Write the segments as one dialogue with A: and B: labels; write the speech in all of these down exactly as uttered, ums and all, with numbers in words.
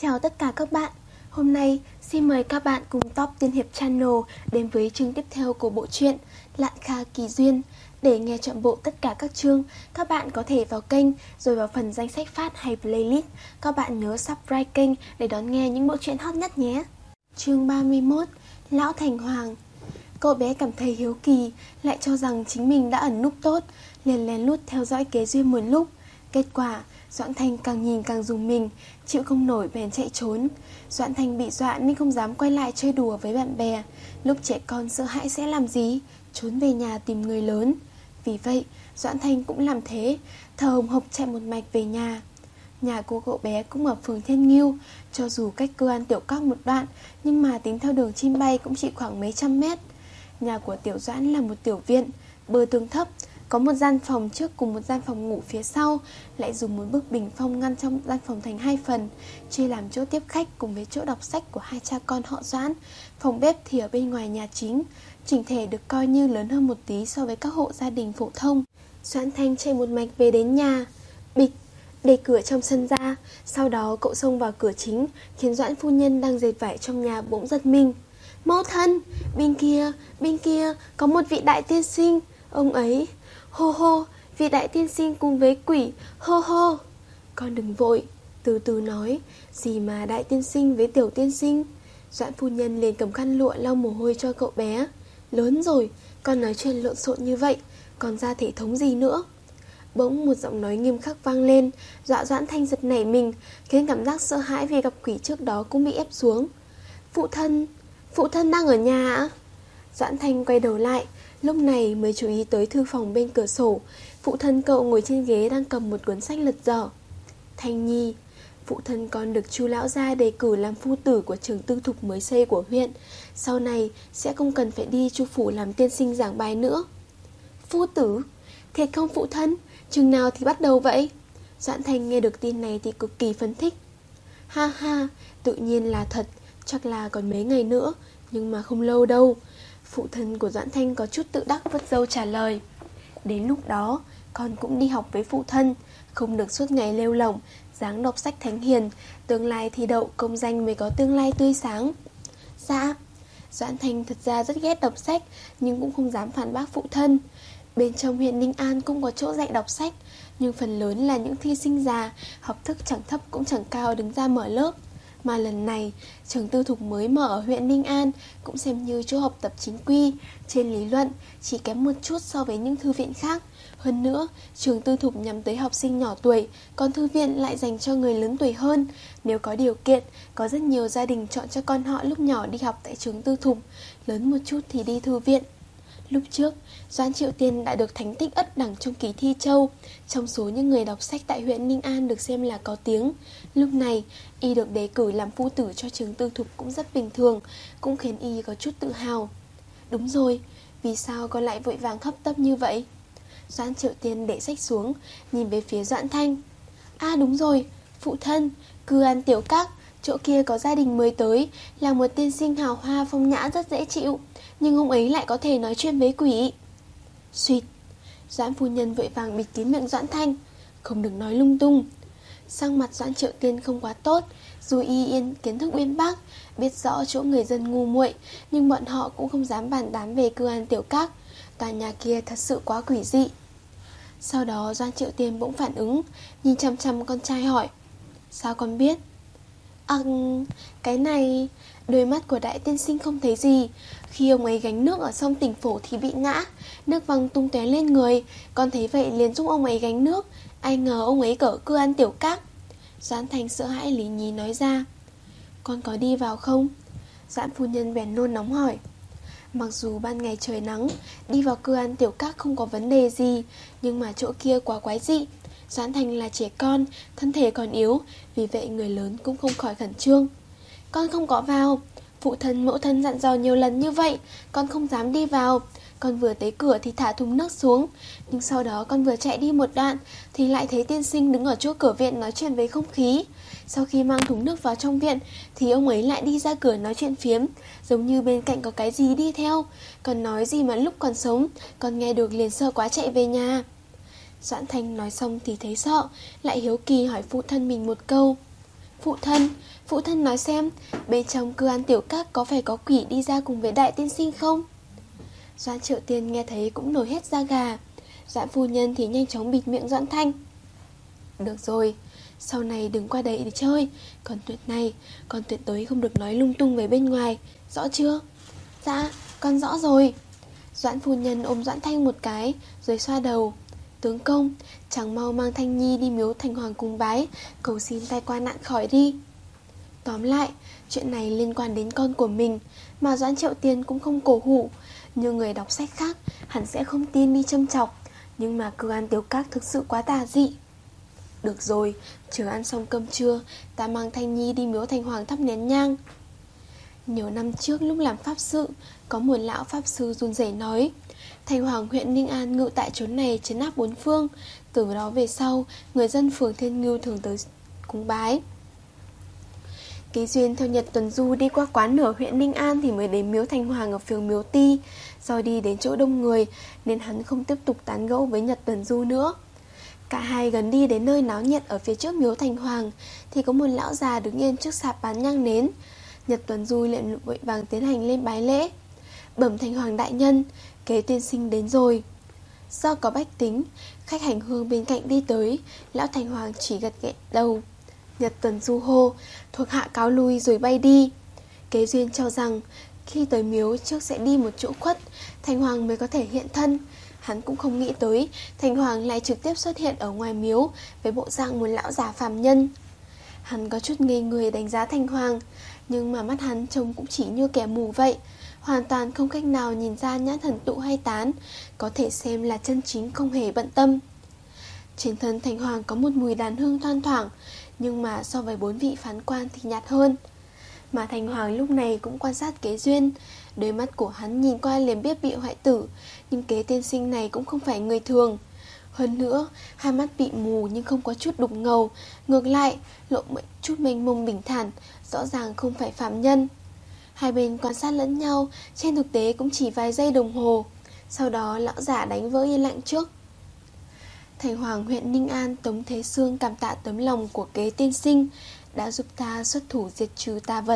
A: Chào tất cả các bạn. Hôm nay xin mời các bạn cùng Top Tiên Hiệp Channel đến với chương tiếp theo của bộ truyện Lạn Kha Kỳ Duyên. Để nghe trọn bộ tất cả các chương, các bạn có thể vào kênh rồi vào phần danh sách phát hay playlist. Các bạn nhớ subscribe kênh để đón nghe những bộ truyện hot nhất nhé. Chương ba mươi mốt, Lão Thành Hoàng. Cậu bé cảm thấy hiếu kỳ, lại cho rằng chính mình đã ẩn núp tốt, liền lén lút theo dõi Kế Duyên một lúc. Kết quả, Doãn Thanh càng nhìn càng rùng mình, chịu không nổi bèn chạy trốn. Doãn Thanh bị dọa nên không dám quay lại chơi đùa với bạn bè. Lúc trẻ con sợ hãi sẽ làm gì? Trốn về nhà tìm người lớn. Vì vậy, Doãn Thanh cũng làm thế, thở hồng hộc chạy một mạch về nhà. Nhà của cậu bé cũng ở phường Thiên Ngưu. Cho dù cách Cư An Tiểu Các một đoạn, nhưng mà tính theo đường chim bay cũng chỉ khoảng mấy trăm mét. Nhà của Tiểu Doãn là một tiểu viện, bờ tường thấp, có một gian phòng trước cùng một gian phòng ngủ phía sau, lại dùng một bức bình phong ngăn trong gian phòng thành hai phần, chia làm chỗ tiếp khách cùng với chỗ đọc sách của hai cha con họ Doãn. Phòng bếp thì ở bên ngoài nhà chính, chỉnh thể được coi như lớn hơn một tí so với các hộ gia đình phổ thông. Doãn Thanh chạy một mạch về đến nhà, bịch, đẩy cửa trong sân ra, sau đó cậu xông vào cửa chính, khiến Doãn phu nhân đang dệt vải trong nhà bỗng giật mình. Mẫu thân, bên kia, bên kia có một vị đại tiên sinh, ông ấy, hô hô, vị đại tiên sinh cùng với quỷ, hô hô. Con đừng vội, từ từ nói, gì mà đại tiên sinh với tiểu tiên sinh. Doãn phu nhân liền cầm khăn lụa lau mồ hôi cho cậu bé. Lớn rồi, con nói chuyện lộn xộn như vậy, còn ra thể thống gì nữa. Bỗng một giọng nói nghiêm khắc vang lên, dọa Doãn Thanh giật nảy mình, khiến cảm giác sợ hãi vì gặp quỷ trước đó cũng bị ép xuống. Phụ thân, phụ thân đang ở nhà ạ? Doãn Thanh quay đầu lại, lúc này mới chú ý tới thư phòng bên cửa sổ. Phụ thân cậu ngồi trên ghế đang cầm một cuốn sách lật dở. Thanh Nhi, phụ thân con được Chu lão gia đề cử làm phu tử của trường tư thục mới xây của huyện. Sau này sẽ không cần phải đi Chu phủ làm tiên sinh giảng bài nữa. Phu tử? Thiệt không phụ thân? Chừng nào thì bắt đầu vậy? Doãn Thanh nghe được tin này thì cực kỳ phấn khích. Ha ha, tự nhiên là thật, chắc là còn mấy ngày nữa, nhưng mà không lâu đâu. Phụ thân của Doãn Thanh có chút tự đắc vứt râu trả lời. Đến lúc đó, con cũng đi học với phụ thân, không được suốt ngày lêu lỏng, dáng đọc sách thánh hiền, tương lai thi đậu công danh mới có tương lai tươi sáng. Dạ, Doãn Thanh thật ra rất ghét đọc sách, nhưng cũng không dám phản bác phụ thân. Bên trong huyện Ninh An cũng có chỗ dạy đọc sách, nhưng phần lớn là những thi sinh già, học thức chẳng thấp cũng chẳng cao đứng ra mở lớp. Mà lần này, trường tư thục mới mở ở huyện Ninh An cũng xem như chỗ học tập chính quy. Trên lý luận, chỉ kém một chút so với những thư viện khác. Hơn nữa, trường tư thục nhắm tới học sinh nhỏ tuổi, còn thư viện lại dành cho người lớn tuổi hơn. Nếu có điều kiện, có rất nhiều gia đình chọn cho con họ lúc nhỏ đi học tại trường tư thục, lớn một chút thì đi thư viện. Lúc trước, Doãn Triệu Tiên đã được thành tích ất đẳng trong kỳ thi châu, trong số những người đọc sách tại huyện Ninh An được xem là có tiếng. Lúc này, y được đề cử làm phu tử cho trường tư thục cũng rất bình thường, cũng khiến y có chút tự hào. Đúng rồi, vì sao con lại vội vàng hấp tấp như vậy? Doãn Triệu Tiên để sách xuống, nhìn về phía Doãn Thanh. À đúng rồi, phụ thân, Cư An Tiểu Các, chỗ kia có gia đình mới tới, là một tiên sinh hào hoa phong nhã rất dễ chịu, nhưng ông ấy lại có thể nói chuyện với quỷ. Suýt, Doãn phu nhân vội vàng bịt kín miệng Doãn Thanh. Không được nói lung tung. Sang mặt Doãn Triệu Tiên không quá tốt, dù y yên kiến thức uyên bác, biết rõ chỗ người dân ngu muội, nhưng bọn họ cũng không dám bàn tán về Cư An Tiểu Các. Tòa nhà kia thật sự quá quỷ dị. Sau đó Doãn Triệu Tiên bỗng phản ứng, nhìn chăm chăm con trai hỏi. Sao con biết? À, cái này... Đôi mắt của đại tiên sinh không thấy gì. Khi ông ấy gánh nước ở sông Tỉnh Phổ thì bị ngã, nước văng tung tóe lên người. Con thấy vậy liền giúp ông ấy gánh nước. Ai ngờ ông ấy ở Cư An Tiểu Các. Doãn Thanh sợ hãi lý nhí nói ra. Con có đi vào không? Doãn phu nhân bèn nôn nóng hỏi. Mặc dù ban ngày trời nắng, đi vào Cư An Tiểu Các không có vấn đề gì, nhưng mà chỗ kia quá quái dị. Doãn Thanh là trẻ con, thân thể còn yếu, vì vậy người lớn cũng không khỏi khẩn trương. Con không có vào. Phụ thân mẫu thân dặn dò nhiều lần như vậy, con không dám đi vào. Con vừa tới cửa thì thả thùng nước xuống, nhưng sau đó con vừa chạy đi một đoạn thì lại thấy tiên sinh đứng ở chỗ cửa viện nói chuyện với không khí. Sau khi mang thùng nước vào trong viện thì ông ấy lại đi ra cửa nói chuyện phiếm, giống như bên cạnh có cái gì đi theo. Còn nói gì mà lúc còn sống, con nghe được liền sợ quá chạy về nhà. Doãn Thanh nói xong thì thấy sợ, lại hiếu kỳ hỏi phụ thân mình một câu. Phụ thân, Phụ thân nói xem, bên trong Cư An Tiểu Các có phải có quỷ đi ra cùng với đại tiên sinh không? Doãn Triệu Tiên nghe thấy cũng nổi hết da gà. Doãn phu nhân thì nhanh chóng bịt miệng Doãn Thanh. Được rồi, sau này đừng qua đây để chơi. Còn tuyệt này, con tuyệt đối không được nói lung tung về bên ngoài. Rõ chưa? Dạ, con rõ rồi. Doãn phu nhân ôm Doãn Thanh một cái, rồi xoa đầu. Tướng công, chẳng mau mang Thanh Nhi đi miếu Thành Hoàng cung bái, cầu xin tai qua nạn khỏi đi. Tóm lại, chuyện này liên quan đến con của mình, mà Doãn Triệu Tiên cũng không cổ hủ. Như người đọc sách khác, hẳn sẽ không tin đi châm chọc, nhưng mà Cư An Tiểu Các thực sự quá tà dị. Được rồi, chờ ăn xong cơm trưa, ta mang Thanh Nhi đi miếu Thành Hoàng thắp nén nhang. Nhiều năm trước lúc làm pháp sự, có một lão pháp sư run rẩy nói, Thành Hoàng huyện Ninh An ngự tại chốn này trấn áp bốn phương. Từ đó về sau, người dân phường Thiên Ngưu thường tới cúng bái. Kế duyên theo Nhật tuần du đi qua quán nửa huyện Ninh An thì mới đến miếu Thành Hoàng ở phường Miếu Ti. Do đi đến chỗ đông người nên hắn không tiếp tục tán gẫu với Nhật tuần du nữa. Cả hai gần đi đến nơi náo nhiệt ở phía trước miếu Thành Hoàng thì có một lão già đứng yên trước sạp bán nhang nến. Nhật tuần du liền vội vàng tiến hành lên bái lễ. Bẩm Thành Hoàng đại nhân, Kế tiên sinh đến rồi. Do có bách tính, khách hành hương bên cạnh đi tới, lão Thành Hoàng chỉ gật gật đầu. Nhật tuần du hô, thuộc hạ cáo lui rồi bay đi. Kế duyên cho rằng khi tới miếu trước sẽ đi một chỗ khuất, Thành Hoàng mới có thể hiện thân. Hắn cũng không nghĩ tới Thành Hoàng lại trực tiếp xuất hiện ở ngoài miếu với bộ dạng một lão già phàm nhân. Hắn có chút ngây người đánh giá Thành Hoàng, nhưng mà mắt hắn trông cũng chỉ như kẻ mù vậy, hoàn toàn không cách nào nhìn ra nhãn thần tụ hay tán, có thể xem là chân chính không hề bận tâm. Trên thân Thành Hoàng có một mùi đàn hương thoang thoảng, nhưng mà so với bốn vị phán quan thì nhạt hơn. Mà Thành Hoàng lúc này cũng quan sát Kế duyên. Đôi mắt của hắn nhìn qua liền biết bị hoại tử, nhưng Kế tiên sinh này cũng không phải người thường. Hơn nữa, hai mắt bị mù nhưng không có chút đục ngầu, ngược lại lộ một chút mênh mông bình thản, rõ ràng không phải phàm nhân. Hai bên quan sát lẫn nhau, trên thực tế cũng chỉ vài giây đồng hồ. Sau đó lão giả đánh vỡ yên lặng trước. Thành Hoàng huyện Ninh An Tống Thế Sương cảm tạ tấm lòng của Kế tiên sinh đã giúp ta xuất thủ diệt trừ tà vật.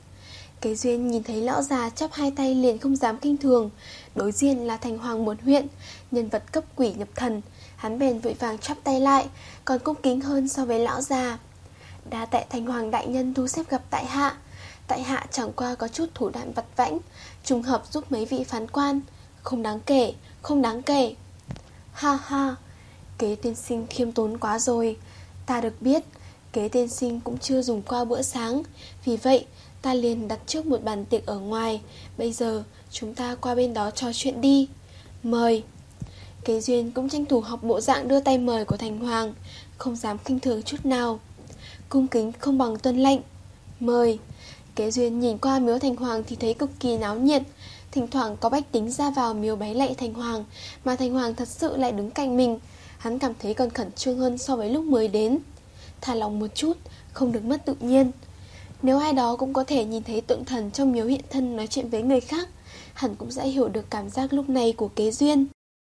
A: Kế duyên nhìn thấy lão già chắp hai tay liền không dám kinh thường. Đối diện là Thành Hoàng một huyện, nhân vật cấp quỷ nhập thần. Hắn bèn vội vàng chắp tay lại, còn cung kính hơn so với lão già. Đa tại Thành Hoàng đại nhân thu xếp gặp tại hạ. Tại hạ chẳng qua có chút thủ đoạn vặt vãnh, trùng hợp giúp mấy vị phán quan. Không đáng kể, không đáng kể. Ha ha, Kế tiên sinh khiêm tốn quá rồi. Ta được biết Kế tiên sinh cũng chưa dùng qua bữa sáng, vì vậy ta liền đặt trước một bàn tiệc ở ngoài. Bây giờ chúng ta qua bên đó trò chuyện đi. Mời. Kế duyên cũng tranh thủ học bộ dạng đưa tay mời của Thành Hoàng, không dám khinh thường chút nào. Cung kính không bằng tuân lệnh. Mời. Kế duyên nhìn qua miếu Thành Hoàng thì thấy cực kỳ náo nhiệt. Thỉnh thoảng có bách tính ra vào miếu bái lạy Thành Hoàng, mà Thành Hoàng thật sự lại đứng cạnh mình. Hắn cảm thấy còn khẩn trương hơn so với lúc mới đến. Thả lòng một chút, không được mất tự nhiên. Nếu ai đó cũng có thể nhìn thấy tượng thần trong miếu hiện thân nói chuyện với người khác, hẳn cũng sẽ hiểu được cảm giác lúc này của Kế duyên.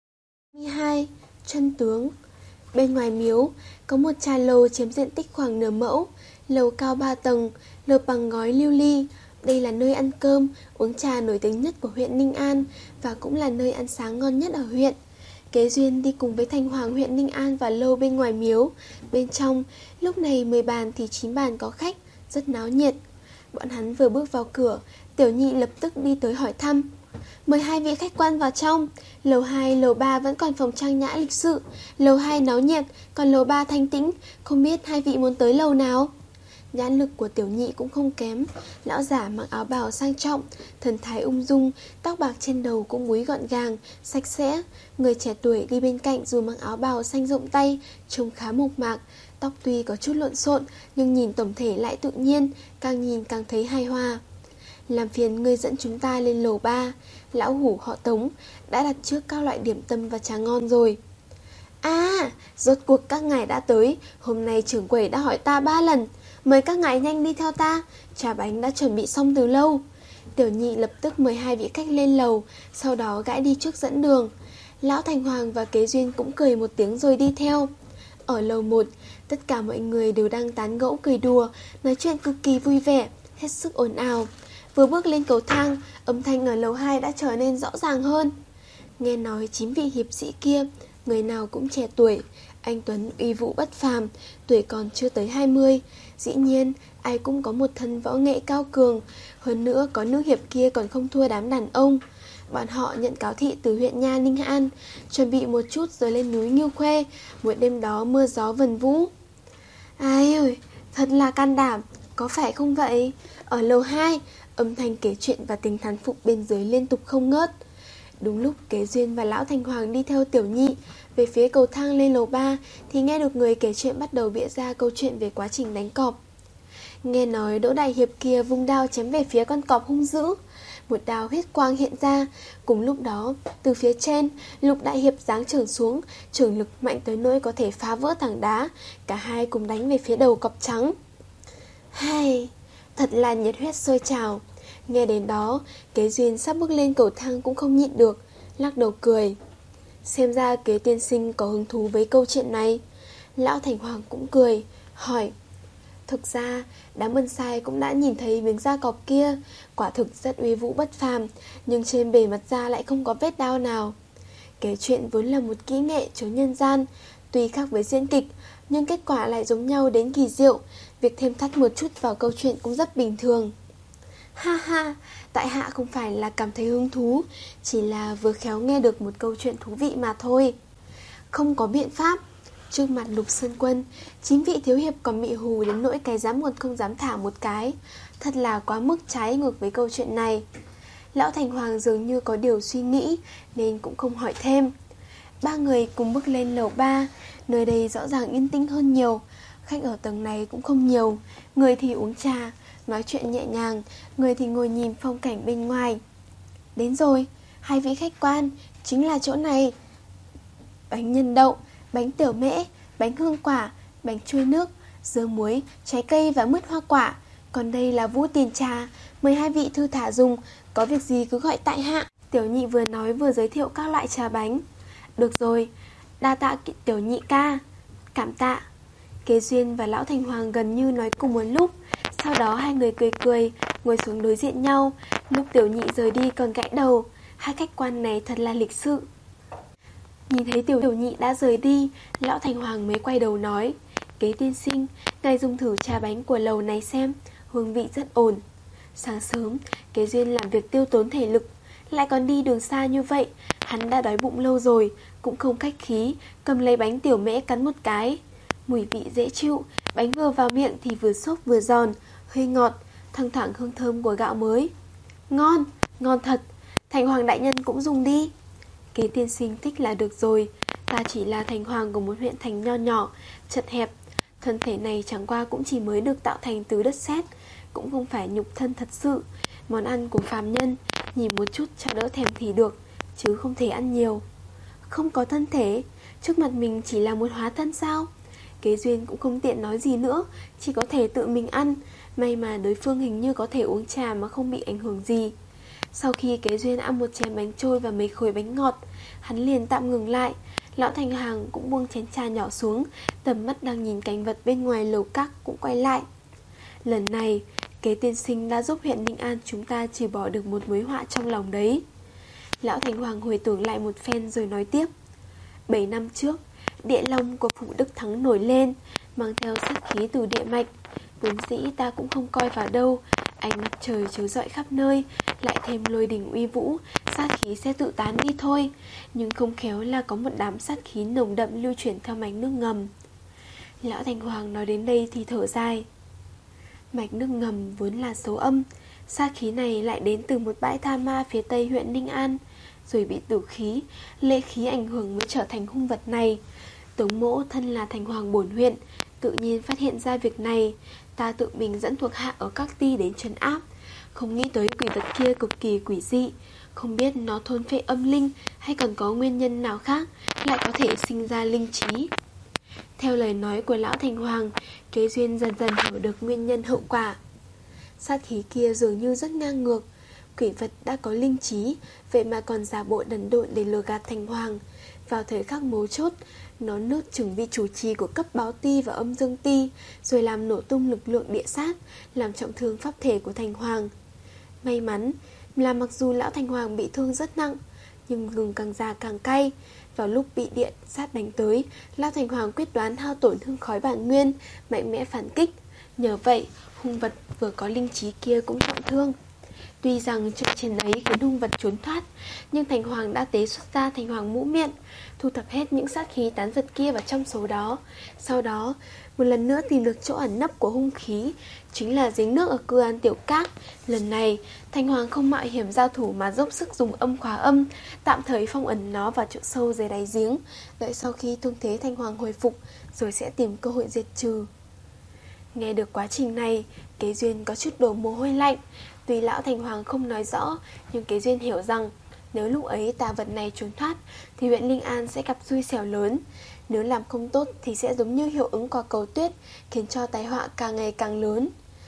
A: hai. Chân tướng. Bên ngoài miếu có một trà lầu chiếm diện tích khoảng nửa mẫu. Lầu cao ba tầng, lợp bằng ngói lưu ly. Đây là nơi ăn cơm, uống trà nổi tiếng nhất của huyện Ninh An, và cũng là nơi ăn sáng ngon nhất ở huyện. Kế duyên đi cùng với Thành Hoàng huyện Ninh An vào lâu bên ngoài miếu. Bên trong, lúc này mười bàn thì chín bàn có khách, rất náo nhiệt. Bọn hắn vừa bước vào cửa, Tiểu Nhị lập tức đi tới hỏi thăm. Mời hai vị khách quan vào trong. Lầu hai, lầu ba vẫn còn phòng trang nhã lịch sự. Lầu hai náo nhiệt, còn lầu ba thanh tĩnh. Không biết hai vị muốn tới lầu nào? Nhãn lực của Tiểu Nhị cũng không kém. Lão giả mặc áo bào sang trọng, thần thái ung dung, tóc bạc trên đầu cũng búi gọn gàng, sạch sẽ. Người trẻ tuổi đi bên cạnh dù mặc áo bào xanh rộng tay, trông khá mộc mạc. Tóc tuy có chút lộn xộn, nhưng nhìn tổng thể lại tự nhiên, càng nhìn càng thấy hài hòa. Làm phiền ngươi dẫn chúng ta lên lầu ba. Lão hủ họ Tống đã đặt trước các loại điểm tâm và trà ngon rồi. À, rốt cuộc các ngài đã tới. Hôm nay trưởng quầy đã hỏi ta ba lần. Mời các ngài nhanh đi theo ta, trà bánh đã chuẩn bị xong từ lâu. Tiểu Nhị lập tức mời hai vị khách lên lầu, sau đó gãi đi trước dẫn đường. Lão Thành Hoàng và Kế duyên cũng cười một tiếng rồi đi theo. Ở lầu một, Tất cả mọi người đều đang tán gẫu cười đùa, nói chuyện cực kỳ vui vẻ, hết sức ồn ào. Vừa bước lên cầu thang, âm thanh ở lầu hai đã trở nên rõ ràng hơn. Nghe nói chín vị hiệp sĩ kia, người nào cũng trẻ tuổi. Anh Tuấn uy vũ bất phàm, tuổi còn chưa tới hai mươi. Dĩ nhiên, ai cũng có một thân võ nghệ cao cường. Hơn nữa, có nữ hiệp kia còn không thua đám đàn ông. Bọn họ nhận cáo thị từ huyện Nha Ninh An, chuẩn bị một chút rồi lên núi Ngưu Khuê. Một đêm đó mưa gió vần vũ. Ai ơi, thật là can đảm, có phải không vậy? Ở lầu hai, âm thanh kể chuyện và tiếng thán phục bên dưới liên tục không ngớt. Đúng lúc Kế Duyên và Lão Thành Hoàng đi theo Tiểu Nhị về phía cầu thang lên lầu ba, thì nghe được người kể chuyện bắt đầu bịa ra câu chuyện về quá trình đánh cọp. Nghe nói Đỗ Đại Hiệp kia vung đao chém về phía con cọp hung dữ. Một đao huyết quang hiện ra. Cùng lúc đó, từ phía trên, Lục Đại Hiệp giáng chưởng xuống, chưởng lực mạnh tới nỗi có thể phá vỡ tảng đá. Cả hai cùng đánh về phía đầu cọp trắng. Hay, thật là nhiệt huyết sôi trào. Nghe đến đó, Kế Duyên sắp bước lên cầu thang cũng không nhịn được, lắc đầu cười. Xem ra Kế tiên sinh có hứng thú với câu chuyện này. Lão Thành Hoàng cũng cười, hỏi. Thực ra, đám ân sai cũng đã nhìn thấy miếng da cọp kia, quả thực rất uy vũ bất phàm, nhưng trên bề mặt da lại không có vết đao nào. Kể chuyện vốn là một kỹ nghệ chốn nhân gian, tuy khác với diễn kịch, nhưng kết quả lại giống nhau đến kỳ diệu. Việc thêm thắt một chút vào câu chuyện cũng rất bình thường. Ha ha, tại hạ không phải là cảm thấy hứng thú, chỉ là vừa khéo nghe được một câu chuyện thú vị mà thôi. Không có biện pháp. Trước mặt Lục Sơn Quân, chín vị thiếu hiệp còn bị hù đến nỗi cái dám còn không dám thả một cái. Thật là quá mức trái ngược với câu chuyện này. Lão Thành Hoàng dường như có điều suy nghĩ nên cũng không hỏi thêm. Ba người cùng bước lên lầu ba. Nơi đây rõ ràng yên tĩnh hơn nhiều. Khách ở tầng này cũng không nhiều. Người thì uống trà, nói chuyện nhẹ nhàng, người thì ngồi nhìn phong cảnh bên ngoài. Đến rồi, hai vị khách quan, chính là chỗ này. Bánh nhân đậu, bánh tiểu mễ, bánh hương quả, bánh chuối nước, dưa muối, trái cây và mứt hoa quả. Còn đây là Vũ Tiền Trà, mời hai vị thư thả dùng, có việc gì cứ gọi tại hạ. Tiểu Nhị vừa nói vừa giới thiệu các loại trà bánh. Được rồi, đa tạ Tiểu Nhị ca. Cảm tạ. Kế Duyên và Lão Thành Hoàng gần như nói cùng một lúc. Sau đó hai người cười cười, ngồi xuống đối diện nhau. Lúc Tiểu Nhị rời đi còn gãi đầu. Hai khách quan này thật là lịch sự. Nhìn thấy Tiểu Tiểu Nhị đã rời đi, Lão Thành Hoàng mới quay đầu nói. Kế tiên sinh, ngài dùng thử trà bánh của lầu này xem, hương vị rất ổn. Sáng sớm, Kế Duyên làm việc tiêu tốn thể lực, lại còn đi đường xa như vậy. Hắn đã đói bụng lâu rồi, cũng không khách khí, cầm lấy bánh tiểu mễ cắn một cái. Mùi vị dễ chịu, bánh vừa vào miệng thì vừa xốp vừa giòn, hơi ngọt, thăng thoảng hương thơm của gạo mới. Ngon, ngon thật, Thành Hoàng đại nhân cũng dùng đi. Kế tiên sinh thích là được rồi. Ta chỉ là thành hoàng của một huyện thành nho nhỏ, chật hẹp. Thân thể này chẳng qua cũng chỉ mới được tạo thành từ đất sét, cũng không phải nhục thân thật sự. Món ăn của phàm nhân, nhìn một chút cho đỡ thèm thì được, chứ không thể ăn nhiều. Không có thân thể, trước mặt mình chỉ là một hóa thân sao? Kế Duyên cũng không tiện nói gì nữa, chỉ có thể tự mình ăn. May mà đối phương hình như có thể uống trà mà không bị ảnh hưởng gì. Sau khi Kế Duyên ăn một chén bánh trôi và mấy khối bánh ngọt, hắn liền tạm ngừng lại. Lão Thành Hoàng cũng buông chén trà nhỏ xuống, tầm mắt đang nhìn cảnh vật bên ngoài lầu các cũng quay lại. Lần này, Kế tiên sinh đã giúp huyện Ninh An chúng ta trừ bỏ được một mối họa trong lòng đấy. Lão Thành Hoàng hồi tưởng lại một phen rồi nói tiếp. Bảy năm trước, địa long của phủ Đức Thắng nổi lên, mang theo sát khí từ địa mạch. Vốn dĩ ta cũng không coi vào đâu, ánh mặt trời chiếu rọi khắp nơi, lại thêm lôi đình uy vũ, sát khí sẽ tự tán đi thôi. Nhưng không khéo là có một đám sát khí nồng đậm lưu chuyển theo mạch nước ngầm. Lão Thành Hoàng nói đến đây thì thở dài. Mạch nước ngầm vốn là số âm, sát khí này lại đến từ một bãi tha ma phía tây huyện Ninh An, rồi bị tử khí, lệ khí ảnh hưởng mới trở thành hung vật này. Tống Mỗ thân là thành hoàng bổn huyện, tự nhiên phát hiện ra việc này. Ta tự mình dẫn thuộc hạ ở các ti đến trấn áp. Không nghĩ tới quỷ vật kia cực kỳ quỷ dị, không biết nó thôn phệ âm linh hay còn có nguyên nhân nào khác lại có thể sinh ra linh trí. Theo lời nói của Lão Thành Hoàng, Kế Duyên dần dần hiểu được nguyên nhân hậu quả. Sát khí kia dường như rất ngang ngược. Quỷ vật đã có linh trí, vậy mà còn giả bộ đần độn để lừa gạt Thành Hoàng. Vào thời khắc mấu chốt, Nó nuốt chửng vị chủ trì của cấp báo ti và âm dương ti, rồi làm nổ tung lực lượng địa sát, làm trọng thương pháp thể của Thành Hoàng. May mắn là mặc dù lão Thành Hoàng bị thương rất nặng, nhưng gừng càng già càng cay. Vào lúc bị địa sát đánh tới, lão Thành Hoàng quyết đoán hao tổn hương khói bản nguyên, mạnh mẽ phản kích. Nhờ vậy, hung vật vừa có linh trí kia cũng trọng thương. Tuy rằng trận chiến ấy khiến hung vật trốn thoát, nhưng Thành Hoàng đã tế xuất ra Thành Hoàng mũ miệng, thu thập hết những sát khí tán vật kia vào trong số đó. Sau đó, một lần nữa tìm được chỗ ẩn nấp của hung khí, chính là giếng nước ở Cư An Tiểu Các. Lần này, Thành Hoàng không mạo hiểm giao thủ mà dốc sức dùng âm khóa âm, tạm thời phong ẩn nó vào chỗ sâu dưới đáy giếng, đợi sau khi thương thế Thành Hoàng hồi phục, rồi sẽ tìm cơ hội diệt trừ. Nghe được quá trình này, Kế Duyên có chút đổ mồ hôi lạnh. Tuy lão Thành Hoàng không nói rõ, nhưng Kế Duyên hiểu rằng nếu lúc ấy tà vật này trốn thoát thì huyện Linh An sẽ gặp xui xẻo lớn. Nếu làm không tốt thì sẽ giống như hiệu ứng quả cầu tuyết, khiến cho tai họa càng ngày càng lớn.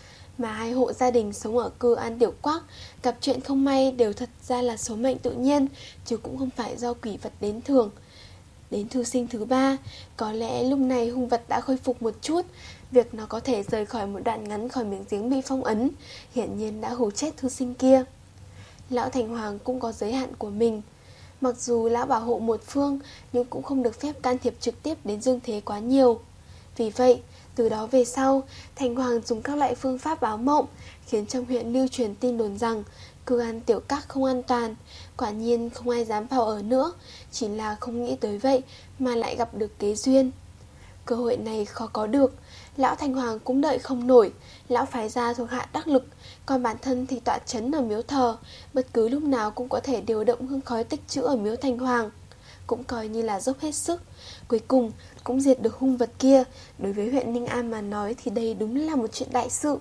A: Mà hai hộ gia đình sống ở Cư An Tiểu Quác gặp chuyện không may đều thật ra là số mệnh tự nhiên, chứ cũng không phải do quỷ vật đến thường. Đến thư sinh thứ ba, có lẽ lúc này hung vật đã khôi phục một chút. Việc nó có thể rời khỏi một đoạn ngắn khỏi miệng giếng bị phong ấn hiển nhiên đã hù chết thư sinh kia. Lão Thành Hoàng cũng có giới hạn của mình. Mặc dù lão bảo hộ một phương, nhưng cũng không được phép can thiệp trực tiếp đến dương thế quá nhiều. Vì vậy, từ đó về sau, Thành Hoàng dùng các loại phương pháp báo mộng, khiến trong huyện lưu truyền tin đồn rằng Cư An Tiểu Các không an toàn. Quả nhiên không ai dám vào ở nữa, chỉ là không nghĩ tới vậy mà lại gặp được Kế Duyên. Cơ hội này khó có được, lão Thành Hoàng cũng đợi không nổi. Lão phái ra thuộc hạ đắc lực, còn bản thân thì tọa chấn ở miếu thờ, bất cứ lúc nào cũng có thể điều động hương khói tích trữ ở miếu Thành Hoàng, cũng coi như là dốc hết sức. Cuối cùng cũng diệt được hung vật kia. Đối với huyện Ninh An mà nói thì đây đúng là một chuyện đại sự.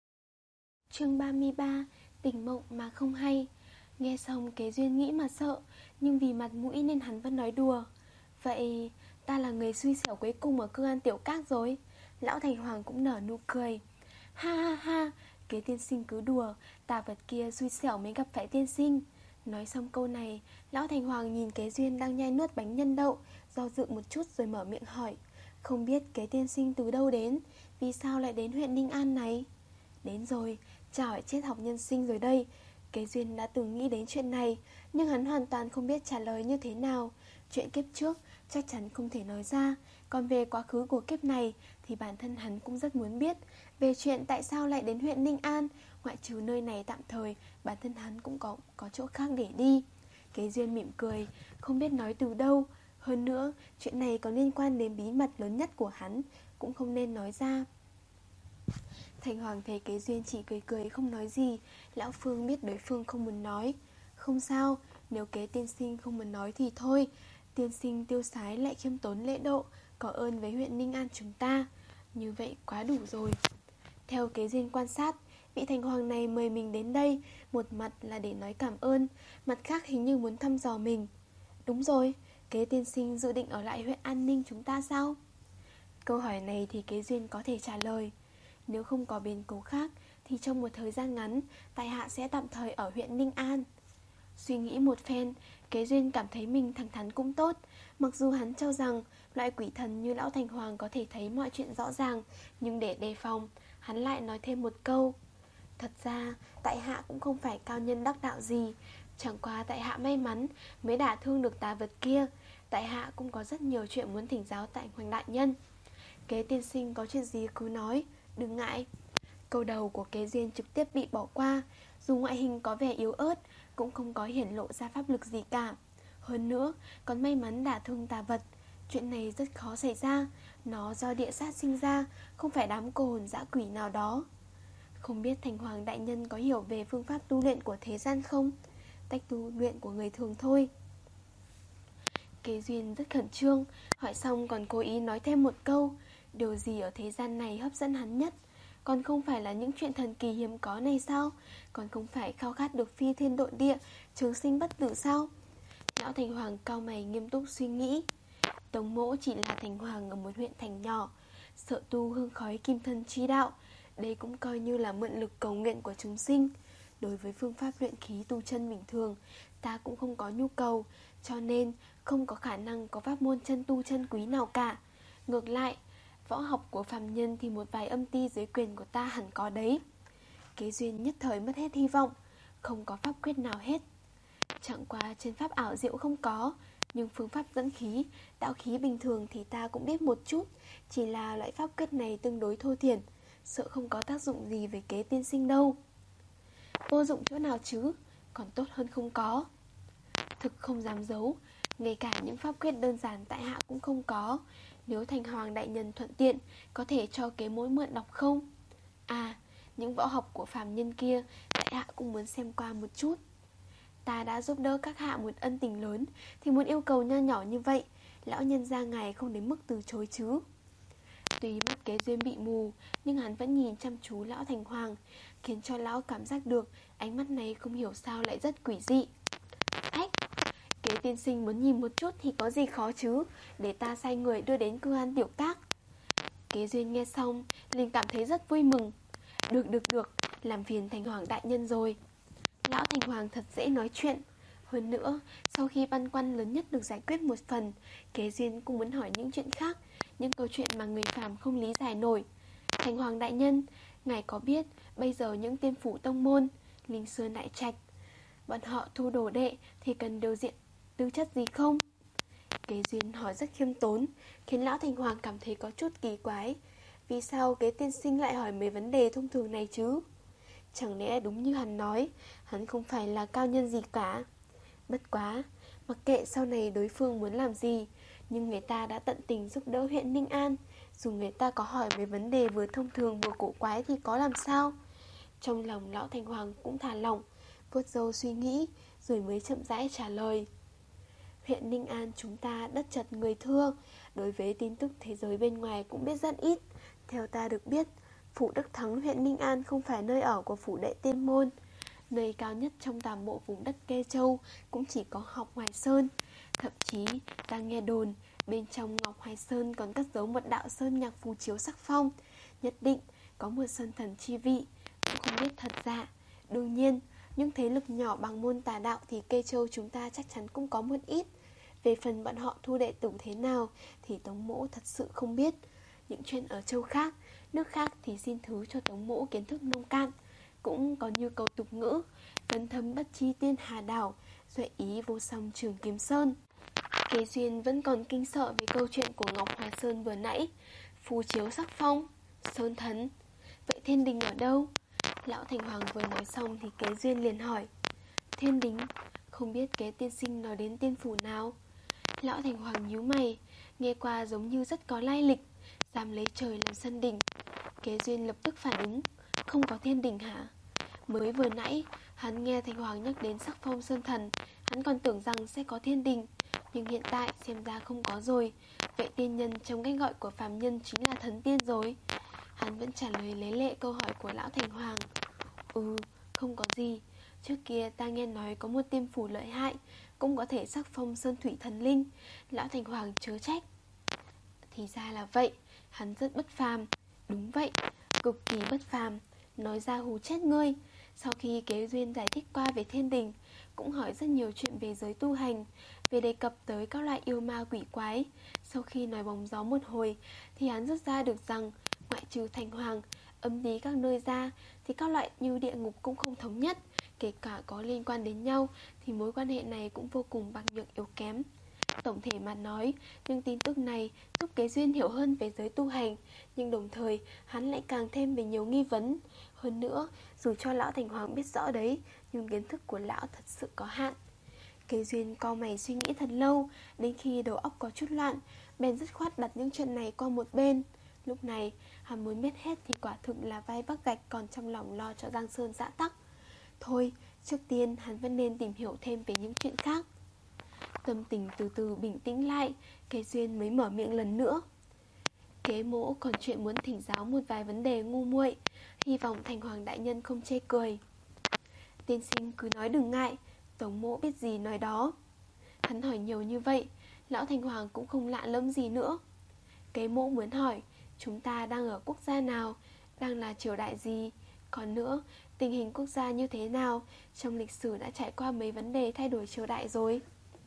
A: Chương ba mươi ba. Tỉnh mộng mà không hay. Nghe xong Kế Duyên nghĩ mà sợ, nhưng vì mặt mũi nên hắn vẫn nói đùa. Vậy ta là người xui xẻo cuối cùng ở Cư An Tiểu Các rồi. Lão Thành Hoàng cũng nở nụ cười. Ha ha ha, Kế tiên sinh cứ đùa, tà vật kia xui xẻo mới gặp phải tiên sinh. Nói xong câu này, lão Thành Hoàng nhìn Kế Duyên đang nhai nuốt bánh nhân đậu, do dự một chút rồi mở miệng hỏi. Không biết Kế tiên sinh từ đâu đến, vì sao lại đến huyện Ninh An này? Đến rồi, chả hỏi chết học nhân sinh rồi đây. Kế Duyên đã từng nghĩ đến chuyện này, nhưng hắn hoàn toàn không biết trả lời như thế nào. Chuyện kiếp trước chắc chắn không thể nói ra, còn về quá khứ của kiếp này thì bản thân hắn cũng rất muốn biết. Về chuyện tại sao lại đến huyện Ninh An, ngoại trừ nơi này tạm thời, bản thân hắn cũng có, có chỗ khác để đi. Kế Duyên mỉm cười, không biết nói từ đâu. Hơn nữa, chuyện này có liên quan đến bí mật lớn nhất của hắn, cũng không nên nói ra. Thành Hoàng thấy Kế Duyên chỉ cười cười không nói gì, lão Phương biết đối phương không muốn nói. Không sao, nếu Kế tiên sinh không muốn nói thì thôi. Tiên sinh tiêu sái lại khiêm tốn lễ độ, có ơn với huyện Ninh An chúng ta. Như vậy quá đủ rồi. Theo Kế Duyên quan sát, vị Thành Hoàng này mời mình đến đây, một mặt là để nói cảm ơn, mặt khác hình như muốn thăm dò mình. Đúng rồi, Kế tiên sinh dự định ở lại huyện An Ninh chúng ta sao? Câu hỏi này thì Kế Duyên có thể trả lời. Nếu không có biến cố khác thì trong một thời gian ngắn, tại hạ sẽ tạm thời ở huyện Ninh An. Suy nghĩ một phen, Kế Duyên cảm thấy mình thẳng thắn cũng tốt. Mặc dù hắn cho rằng loại quỷ thần như lão Thành Hoàng có thể thấy mọi chuyện rõ ràng, nhưng để đề phòng, hắn lại nói thêm một câu. Thật ra, tại hạ cũng không phải cao nhân đắc đạo gì, chẳng qua tại hạ may mắn mới đả thương được tà vật kia. Tại hạ cũng có rất nhiều chuyện muốn thỉnh giáo tại Hoành đại nhân. Kế tiên sinh có chuyện gì cứ nói, đừng ngại. Câu đầu của Kế Duyên trực tiếp bị bỏ qua. Dù ngoại hình có vẻ yếu ớt, cũng không có hiển lộ ra pháp lực gì cả. Hơn nữa, còn may mắn đả thương tà vật. Chuyện này rất khó xảy ra. Nó do địa sát sinh ra, không phải đám cô hồn dã quỷ nào đó. Không biết Thành Hoàng đại nhân có hiểu về phương pháp tu luyện của thế gian không? Cách tu luyện của người thường thôi. Kế Duyên rất khẩn trương, hỏi xong còn cố ý nói thêm một câu. Điều gì ở thế gian này hấp dẫn hắn nhất? Còn không phải là những chuyện thần kỳ hiếm có này sao? Còn không phải khao khát được phi thiên độ địa, trường sinh bất tử sao? Lão Thành Hoàng cau mày nghiêm túc suy nghĩ. Tống mỗ chỉ là Thành Hoàng ở một huyện thành nhỏ, sợ tu hương khói kim thân chi đạo. Đây cũng coi như là mượn lực cầu nguyện của chúng sinh. Đối với phương pháp luyện khí tu chân bình thường, ta cũng không có nhu cầu, cho nên không có khả năng có pháp môn chân tu chân quý nào cả. Ngược lại, võ học của phàm nhân thì một vài âm ti dưới quyền của ta hẳn có đấy. Kế Duyên nhất thời mất hết hy vọng, không có pháp quyết nào hết. Chẳng qua chân pháp ảo diệu không có, nhưng phương pháp dẫn khí, đạo khí bình thường thì ta cũng biết một chút. Chỉ là loại pháp quyết này tương đối thô thiển, sợ không có tác dụng gì với Kế tiên sinh đâu. Vô dụng chỗ nào chứ, còn tốt hơn không có. Thực không dám giấu, ngay cả những pháp quyết đơn giản tại hạ cũng không có. Nếu Thành Hoàng đại nhân thuận tiện, có thể cho Kế mỗ mượn đọc không? À, những võ học của phàm nhân kia, tại hạ cũng muốn xem qua một chút. Ta đã giúp đỡ các hạ một ân tình lớn, thì muốn yêu cầu nho nhỏ như vậy, lão nhân gia ngài không đến mức từ chối chứ. Tuy mắt Kế Duyên bị mù, nhưng hắn vẫn nhìn chăm chú lão Thành Hoàng, khiến cho lão cảm giác được ánh mắt này không hiểu sao lại rất quỷ dị. Ách, Kế tiên sinh muốn nhìn một chút thì có gì khó chứ, để ta sai người đưa đến Cư An tiểu các. Kế Duyên nghe xong liền cảm thấy rất vui mừng. Được được được, làm phiền Thành Hoàng đại nhân rồi. Lão Thành Hoàng thật dễ nói chuyện. Hơn nữa, sau khi băn khoăn lớn nhất được giải quyết một phần, Kế Duyên cũng muốn hỏi những chuyện khác, những câu chuyện mà người phàm không lý giải nổi. Thành Hoàng đại nhân, ngài có biết bây giờ những tiên phủ tông môn, Linh Sơn Đại Trạch, bọn họ thu đồ đệ thì cần điều diện tư chất gì không? Kế Duyên hỏi rất khiêm tốn, khiến lão Thành Hoàng cảm thấy có chút kỳ quái. Vì sao Kế tiên sinh lại hỏi mấy vấn đề thông thường này chứ? Chẳng lẽ đúng như hắn nói, hắn không phải là cao nhân gì cả? Bất quá, mặc kệ sau này đối phương muốn làm gì, nhưng người ta đã tận tình giúp đỡ huyện Ninh An. Dù người ta có hỏi mấy vấn đề vừa thông thường vừa cổ quái thì có làm sao? Trong lòng lão Thành Hoàng cũng thả lỏng, vuốt râu suy nghĩ, rồi mới chậm rãi trả lời. Huyện Ninh An chúng ta đất chật người thưa, đối với tin tức thế giới bên ngoài cũng biết rất ít. Theo ta được biết, phủ Đức Thắng huyện Ninh An không phải nơi ở của phủ đệ tiên môn. Nơi cao nhất trong toàn bộ vùng đất Kê Châu cũng chỉ có Ngọc Hoài Sơn. Thậm chí ta nghe đồn bên trong Ngọc Hoài Sơn còn cất giấu một đạo sơn nhạc phù chiếu sắc phong, nhất định có một sơn thần chi vị, cũng không biết thật giả. Đương nhiên, những thế lực nhỏ bằng môn tà đạo thì Kê Châu chúng ta chắc chắn cũng có một ít. Về phần bọn họ thu đệ tử thế nào thì Tống mỗ thật sự không biết. Những chuyện ở châu khác, nước khác thì xin thứ cho Tống mỗ kiến thức nông cạn. Cũng có như câu tục ngữ, vấn thâm bất chi tiên hà đảo, duệ ý vô song trường kiếm sơn. Kế Duyên vẫn còn kinh sợ về câu chuyện của Ngọc Hoài Sơn vừa nãy. Phù chiếu sắc phong, sơn thần, vậy thiên đình ở đâu? Lão Thành Hoàng vừa nói xong thì Kế Duyên liền hỏi. Thiên đình, không biết Kế tiên sinh nói đến tiên phủ nào? Lão Thành Hoàng nhíu mày, nghe qua giống như rất có lai lịch, dám lấy trời làm sân đỉnh. Kế Duyên lập tức phản ứng, không có thiên đình hả? Mới vừa nãy hắn nghe Thành Hoàng nhắc đến sắc phong sơn thần, hắn còn tưởng rằng sẽ có thiên đình, nhưng hiện tại xem ra không có rồi. Vậy tiên nhân trong cách gọi của phàm nhân chính là thần tiên rồi. Hắn vẫn trả lời lấy lệ câu hỏi của lão Thành Hoàng. Ừ, không có gì. Trước kia ta nghe nói có một tiên phủ lợi hại, cũng có thể sắc phong sơn thủy thần linh. Lão Thành Hoàng chớ trách. Thì ra là vậy, hắn rất bất phàm. Đúng vậy, cực kỳ bất phàm, nói ra hù chết ngươi. Sau khi Kế Duyên giải thích qua về thiên đình, cũng hỏi rất nhiều chuyện về giới tu hành, về đề cập tới các loại yêu ma quỷ quái. Sau khi nói bóng gió một hồi thì hắn rút ra được rằng ngoại trừ Thành Hoàng, âm lý các nơi ra thì các loại như địa ngục cũng không thống nhất. Kể cả có liên quan đến nhau thì mối quan hệ này cũng vô cùng bạc nhược yếu kém. Tổng thể mà nói, những tin tức này giúp Kế Duyên hiểu hơn về giới tu hành, nhưng đồng thời hắn lại càng thêm về nhiều nghi vấn. Hơn nữa, dù cho lão Thành Hoàng biết rõ đấy, nhưng kiến thức của lão thật sự có hạn. Kế Duyên cau mày suy nghĩ thật lâu, đến khi đầu óc có chút loạn, bèn dứt khoát đặt những chuyện này qua một bên. Lúc này, hắn muốn biết hết thì quả thực là vai bắc gạch, còn trong lòng lo cho Giang Sơn dã tắc. Thôi, trước tiên hắn vẫn nên tìm hiểu thêm về những chuyện khác. Tâm tình từ từ bình tĩnh lại, Kế Duyên mới mở miệng lần nữa. Kế mỗ còn chuyện muốn thỉnh giáo một vài vấn đề ngu muội, hy vọng Thành Hoàng đại nhân không chê cười. Tiên sinh cứ nói đừng ngại, Tống mỗ biết gì nói đó. Hắn hỏi nhiều như vậy, lão Thành Hoàng cũng không lạ lẫm gì nữa. Kế mỗ muốn hỏi, chúng ta đang ở quốc gia nào, đang là triều đại gì? Còn nữa, tình hình quốc gia như thế nào? Trong lịch sử đã trải qua mấy vấn đề thay đổi triều đại rồi.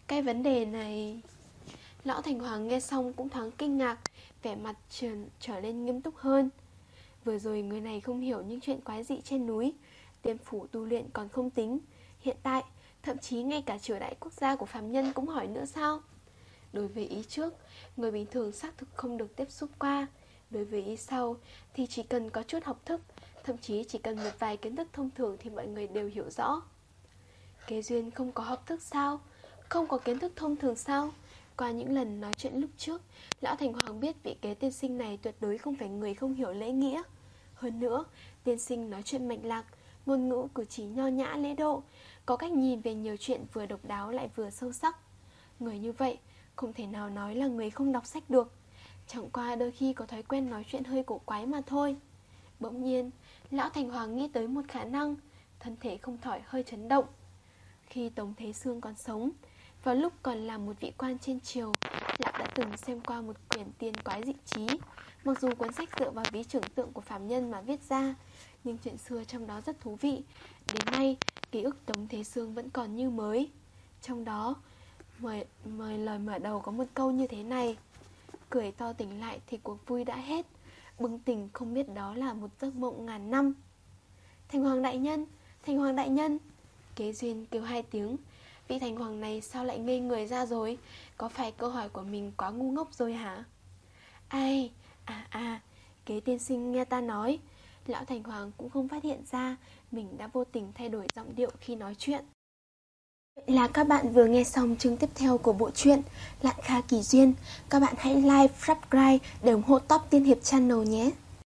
A: Cái vấn đề này... Lão Thành Hoàng nghe xong cũng thoáng kinh ngạc, vẻ mặt trở, trở nên nghiêm túc hơn. Vừa rồi người này không hiểu những chuyện quái dị trên núi, Tiên phủ tu luyện còn không tính, hiện tại thậm chí ngay cả triều đại quốc gia của phàm nhân cũng hỏi nữa sao? Đối với ý trước, người bình thường xác thực không được tiếp xúc qua. Đối với ý sau thì chỉ cần có chút học thức, thậm chí chỉ cần một vài kiến thức thông thường thì mọi người đều hiểu rõ. Kế Duyên không có học thức sao? Không có kiến thức thông thường sao? Qua những lần nói chuyện lúc trước, Lão Thành Hoàng biết vị kế tiên sinh này tuyệt đối không phải người không hiểu lễ nghĩa. Hơn nữa, tiên sinh nói chuyện mạch lạc, ngôn ngữ cử chỉ nho nhã lễ độ, có cách nhìn về nhiều chuyện vừa độc đáo lại vừa sâu sắc. Người như vậy không thể nào nói là người không đọc sách được, chẳng qua đôi khi có thói quen nói chuyện hơi cổ quái mà thôi. Bỗng nhiên, Lão Thành Hoàng nghĩ tới một khả năng, thân thể không khỏi hơi chấn động. Khi Tống Thế Sương còn sống, vào lúc còn là một vị quan trên triều, Lão đã từng xem qua một quyển tiên quái dị trí. Mặc dù cuốn sách dựa vào ví tưởng tượng của phàm nhân mà viết ra, nhưng chuyện xưa trong đó rất thú vị. Đến nay, ký ức Tống Thế Sương vẫn còn như mới. Trong đó, mời, mời lời mở đầu có một câu như thế này: cười to tỉnh lại thì cuộc vui đã hết, bừng tỉnh không biết đó là một giấc mộng ngàn năm. Thành Hoàng đại nhân, Thành Hoàng đại nhân. Kế Duyên kêu hai tiếng. Vị Thành Hoàng này sao lại ngây người ra rồi? Có phải câu hỏi của mình quá ngu ngốc rồi hả? Ai, à à, Kế tiên sinh nghe ta nói. Lão Thành Hoàng cũng không phát hiện ra mình đã vô tình thay đổi giọng điệu khi nói chuyện. Vậy là các bạn vừa nghe xong chương tiếp theo của bộ truyện Lạn Kha Kỳ Duyên. Các bạn hãy like, subscribe để ủng hộ Top Tiên Hiệp Channel nhé.